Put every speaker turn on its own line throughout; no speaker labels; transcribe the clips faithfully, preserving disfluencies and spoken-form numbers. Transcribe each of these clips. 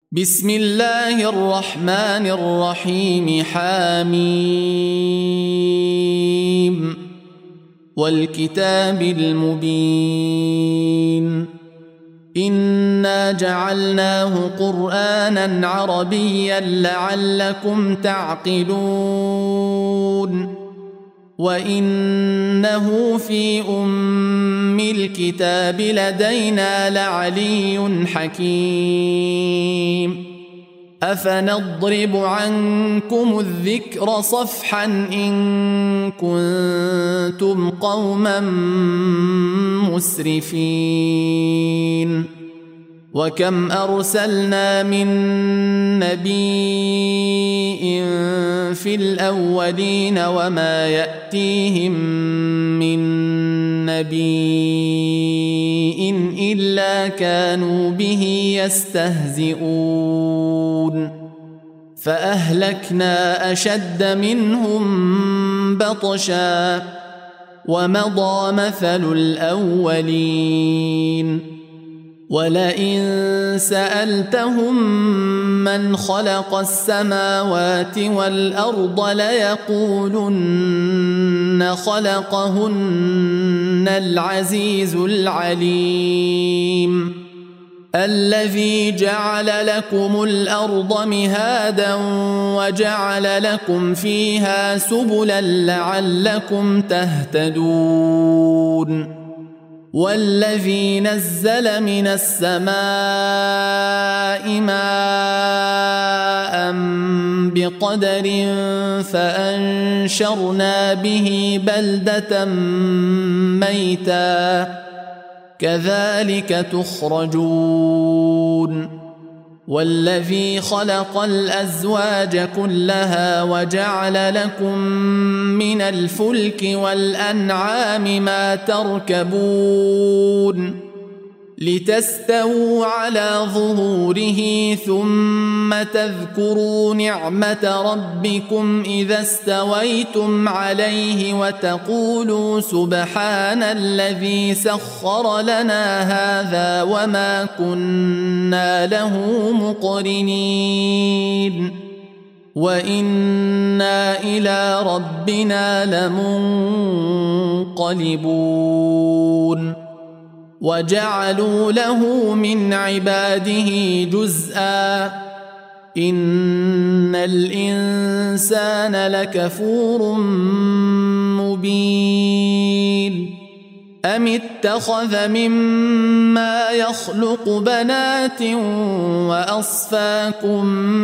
بسم الله الرحمن الرحيم. حميم والكتاب المبين إنا جعلناه قرآنا عربيا لعلكم تعقلون وإنه في أم الكتاب لدينا لعلي حكيم أفنضرب عنكم الذكر صفحا إن كنتم قوما مسرفين وكم أرسلنا من نبي في الأولين وما يأتيهم من نبي إلا كانوا به يستهزئون فأهلكنا أشد منهم بطشا ومضى مثل الأولين ولئن سألتهم من خلق السماوات والأرض ليقولن خلقهن العزيز العليم الذي جعل لكم الأرض مهادا وجعل لكم فيها سبلا لعلكم تهتدون والذي نزل من السماء ماء بقدر فأنشرنا به بلدة ميتا كذلك تخرجون والذي خلق الأزواج كلها وجعل لكم من الفلك والأنعام ما تركبون لتستووا على ظهوره ثم تذكروا نعمة ربكم إذا استويتم عليه وتقولوا سبحان الذي سخر لنا هذا وما كنا له مقرنين وإنا إلى ربنا لمنقلبون وجعلوا له من عباده جزءا إن الإنسان لكفور مبين أم اتخذ مما يخلق بنات وأصفاكم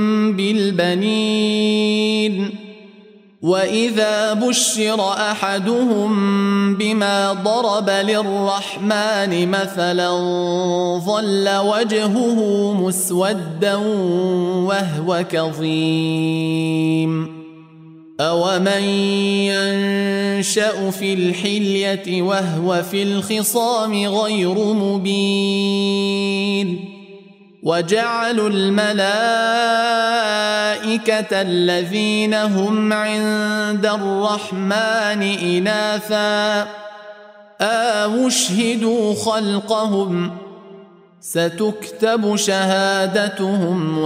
بالبنين وإذا بشر أحدهم بما ضرب للرحمن مثلا ظل وجهه مسودا وهو كظيم أومن ينشأ في الحلية وهو في الخصام غير مبين وجعلوا الملائكة الذين هم عند الرحمن إناثا أوشهدوا خلقهم ستكتب شهادتهم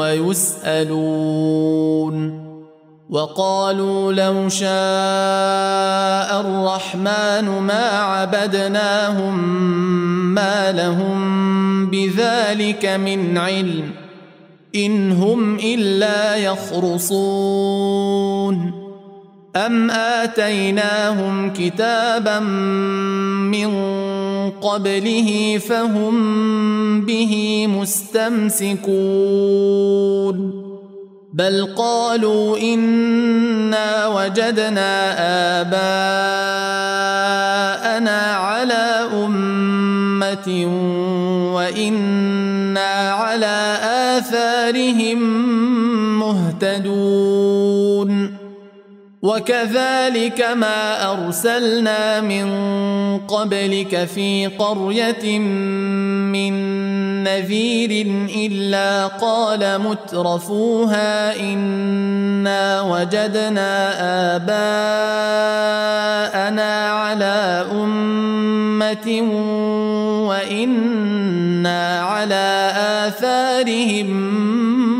ويسألون وقالوا لو شاء الرحمن ما عبدناهم ما لهم بذلك من علم إن هم إلا يخرصون أم آتيناهم كتابا من قبله فهم به مستمسكون بل قالوا إنا وجدنا آباءنا على أمة وإنا على آثارهم مهتدون وكذلك ما أرسلنا من قبلك في قرية من نذير إلا قال مترفوها إنا وجدنا آباءنا على أمة وإنا على آثارهم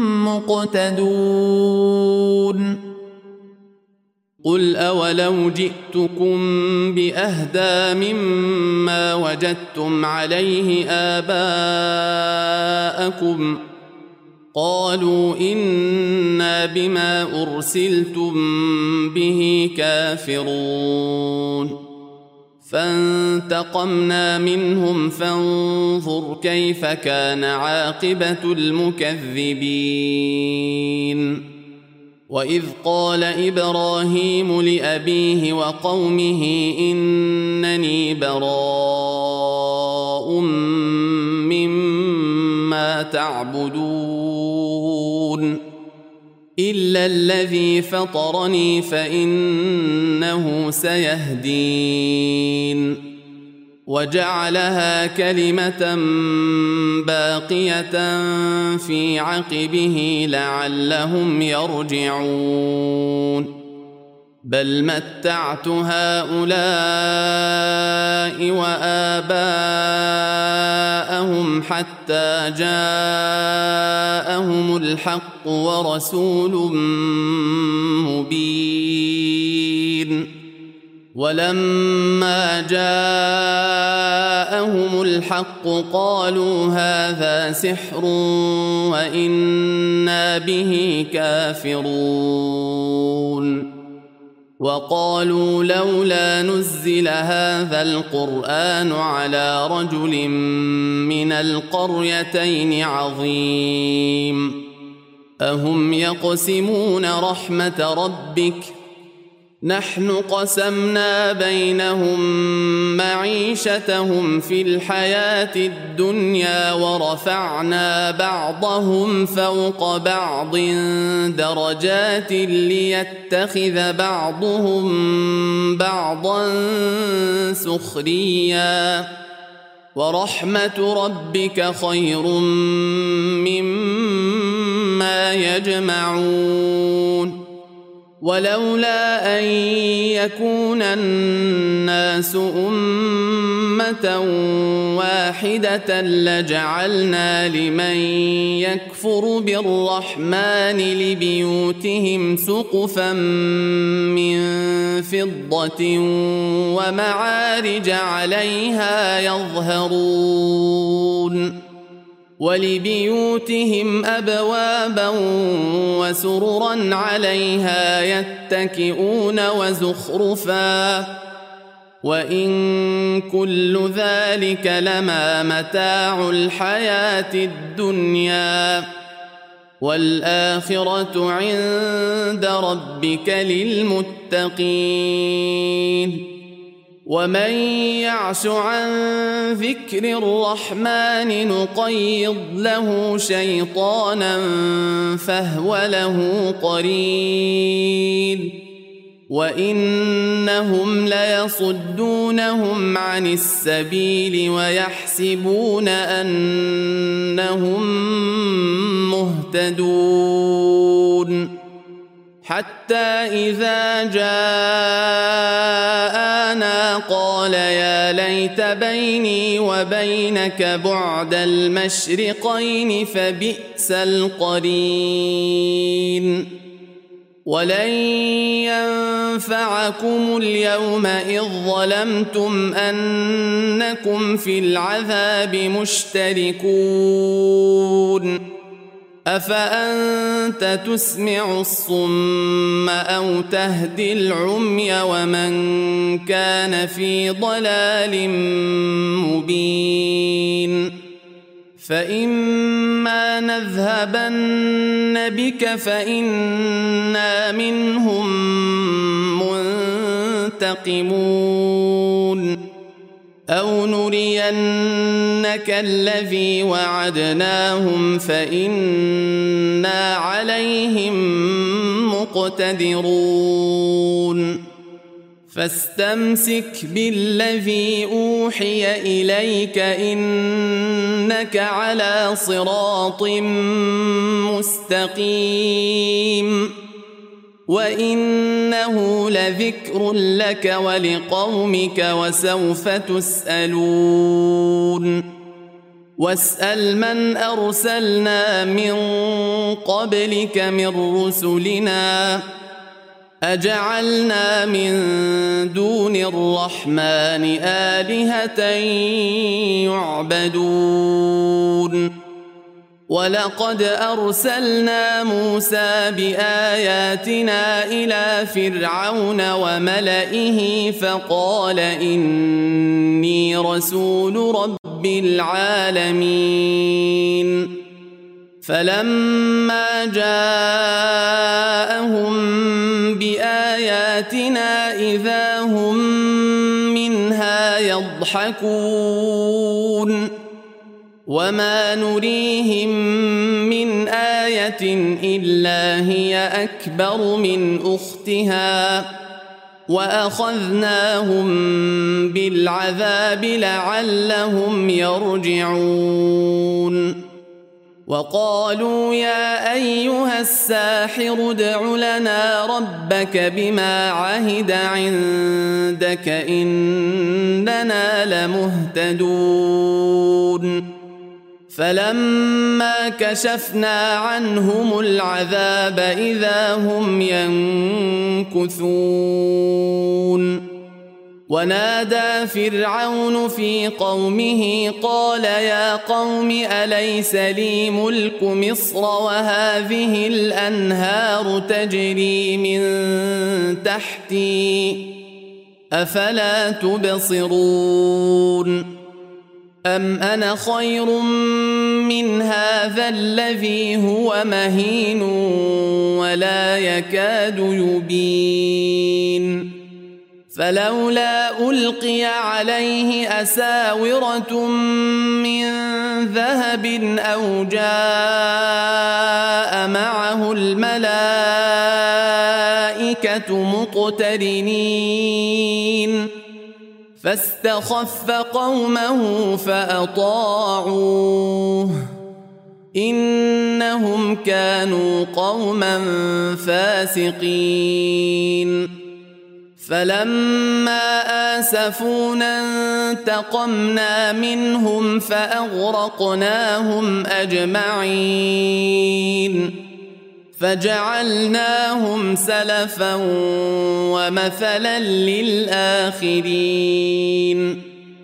مقتدون قل أولو جئتكم بأهدى مما وجدتم عليه آباءكم قالوا إنا بما أرسلتم به كافرون فانتقمنا منهم فانظر كيف كان عاقبة المكذبين وإذ قال إبراهيم لأبيه وقومه إنني براء مما تعبدون إلا الذي فطرني فإنه سيهدين وجعلها كلمة باقية في عقبه لعلهم يرجعون بل متعت هؤلاء وآباءهم حتى جاءهم الحق ورسول مبين ولما جاءهم الحق قالوا هذا سحر وإنا به كافرون وقالوا لولا نزل هذا القرآن على رجل من القريتين عظيم أهم يقسمون رحمة ربك نحن قسمنا بينهم معيشتهم في الحياة الدنيا ورفعنا بعضهم فوق بعض درجات ليتخذ بعضهم بعضا سخريا ورحمة ربك خير مما يجمعون ولولا أن يكون الناس أمة واحدة لجعلنا لمن يكفر بالرحمن لبيوتهم سقفا من فضة ومعارج عليها يظهرون ولبيوتهم أبوابا وسررا عليها يتكئون وزخرفا وإن كل ذلك لما متاع الحياة الدنيا والآخرة عند ربك للمتقين ومن يعش عن ذكر الرحمن نقيض له شيطانا فهو له قرين وإنهم ليصدونهم عن السبيل ويحسبون أنهم مهتدون حتى إذا جاءنا قال يا ليت بيني وبينك بعد المشرقين فبئس القرين ولن ينفعكم اليوم إذ ظلمتم أنكم في العذاب مشتركون أفأنت تسمع الصم أو تهدي العمي ومن كان في ضلال مبين فإما نذهبن بك فإنا منهم منتقمون أو نرينك الذي وعدناهم فإنا عليهم مقتدرون فاستمسك بالذي أوحي إليك إنك على صراط مستقيم وإنه لذكر لك ولقومك وسوف تسألون واسأل من أرسلنا من قبلك من رسلنا أجعلنا من دون الرحمن آلهة يعبدون ولقد أرسلنا موسى بآياتنا إلى فرعون وملئه فقال إني رسول رب العالمين فلما جاءهم بآياتنا إذا هم منها يضحكون وما نريهم من آية إلا هي أكبر من أختها وأخذناهم بالعذاب لعلهم يرجعون وقالوا يا أيها الساحر ادع لنا ربك بما عهد عندك إننا لمهتدون فلما كشفنا عنهم العذاب إذا هم ينكثون ونادى فرعون في قومه قال يا قوم أليس لي ملك مصر وهذه الأنهار تجري من تحتي أفلا تبصرون أم أنا خير من هذا الذي هو مهين ولا يكاد يبين فلولا ألقي عليه أساورة من ذهب أو جاء معه الملائكة مقترنين فاستخف قومه فأطاعوه إنهم كانوا قوما فاسقين فلما آسفونا انتقمنا منهم فأغرقناهم أجمعين فجعلناهم سلفا ومثلا للآخرين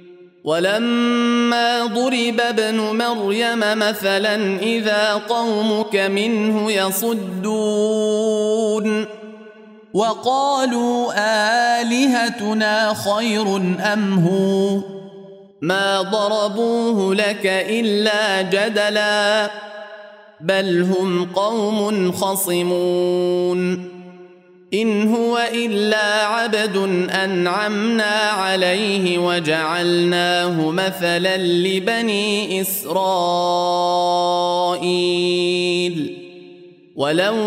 ولما ضرب ابن مريم مثلا إذا قومك منه يصدون وقالوا آلهتنا خير أم هو ما ضربوه لك إلا جدلا بل هم قوم خصمون إن هو إلا عبد أنعمنا عليه وجعلناه مثلا لبني إسرائيل ولو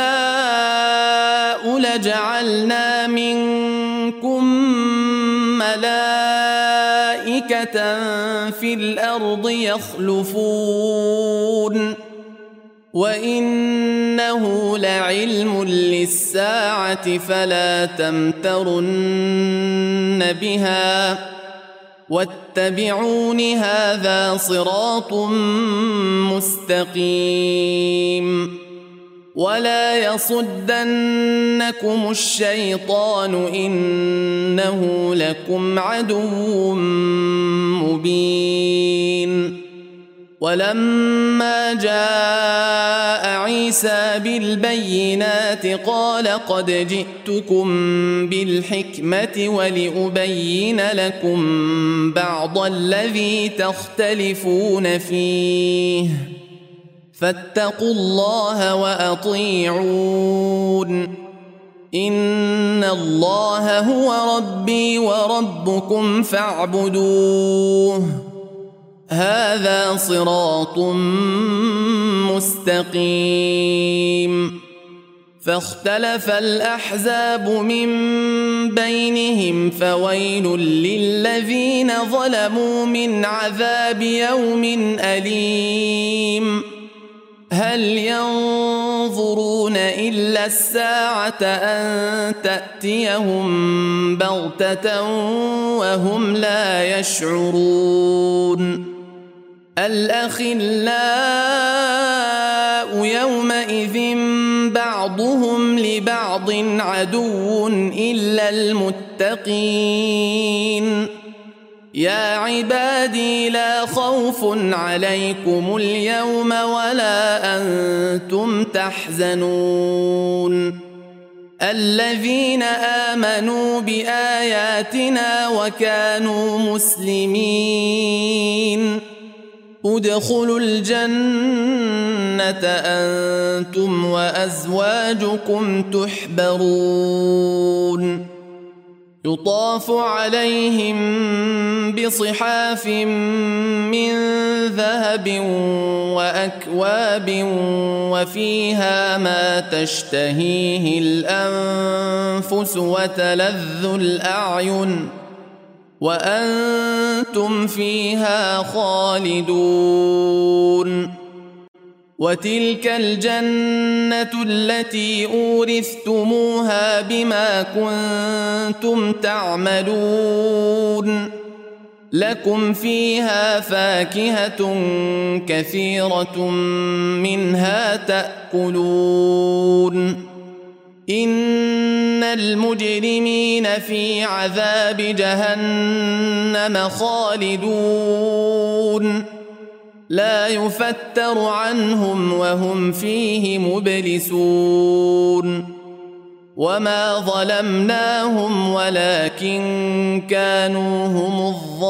نشاء لجعلنا منكم ملائكة في الأرض يخلفون وإنه لعلم للساعة فلا تمترن بها واتبعون هذا صراط مستقيم ولا يصدنكم الشيطان إنه لكم عدو مبين ولما جاء عيسى بالبينات قال قد جئتكم بالحكمة ولأبين لكم بعض الذي تختلفون فيه فاتقوا الله وأطيعون إن الله هو ربي وربكم فاعبدوه هذا صراط مستقيم فاختلف الأحزاب من بينهم فويل للذين ظلموا من عذاب يوم أليم هل ينظرون إلا الساعة أن تأتيهم بغتة وهم لا يشعرون الأخلاء يومئذ بعضهم لبعض عدو إلا المتقين يا عبادي لا خوف عليكم اليوم ولا أنتم تحزنون الذين آمنوا بآياتنا وكانوا مسلمين ادخلوا الجنة أنتم وأزواجكم تحبرون يطاف عليهم بصحاف من ذهب وأكواب وفيها ما تشتهيه الأنفس وتلذ الأعين وأنتم فيها خالدون وتلك الجنة التي أورثتموها بما كنتم تعملون لكم فيها فاكهة كثيرة منها تأكلون إن المجرمين في عذاب جهنم خالدون لا يفتر عنهم وهم فيه مبلسون وما ظلمناهم ولكن كانوا هم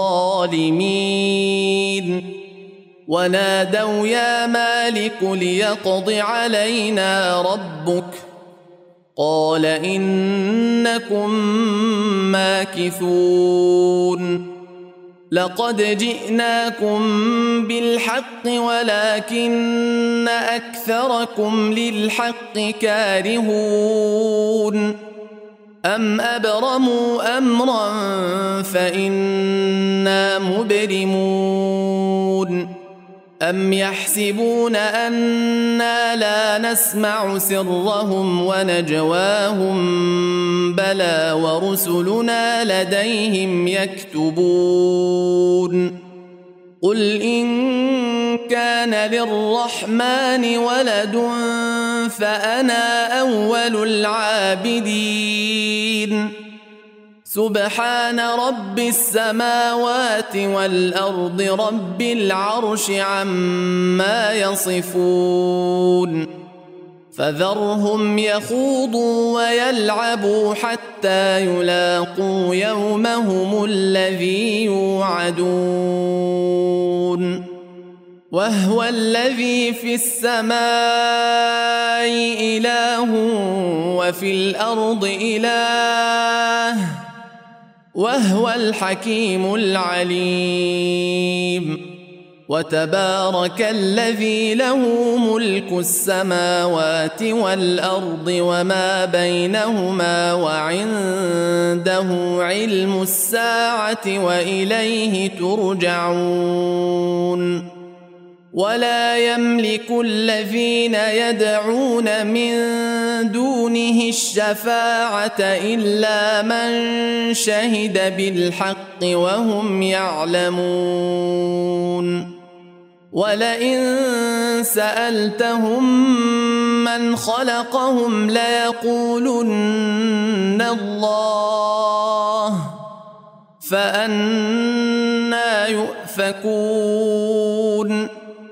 الظالمين ونادوا يا مالك ليقض علينا ربك قال إنكم ماكثون لقد جئناكم بالحق ولكن أكثركم للحق كارهون أم أبرموا أمرا فإنا مبرمون أم يحسبون أنا لا نسمع سرهم ونجواهم بلى ورسلنا لديهم يكتبون قل إن كان للرحمن ولد فأنا أول العابدين سبحان رب السماوات والأرض رب العرش عما يصفون فذرهم يخوضوا ويلعبوا حتى يلاقوا يومهم الذي يوعدون وهو الذي في السماء إله وفي الأرض إله وهو الحكيم العليم وتبارك الذي له ملك السماوات والأرض وما بينهما وعنده علم الساعة وإليه ترجعون ولا يملك الذين يدعون من دونه الشفاعة إلا من شهد بالحق وهم يعلمون ولئن سألتهم من خلقهم ليقولن الله فأنى يؤفكون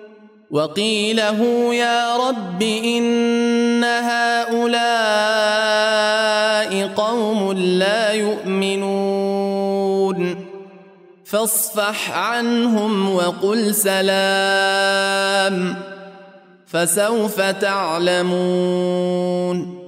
وقيله يا رب إن هؤلاء قوم لا يؤمنون فاصفح عنهم وقل سلام فسوف تعلمون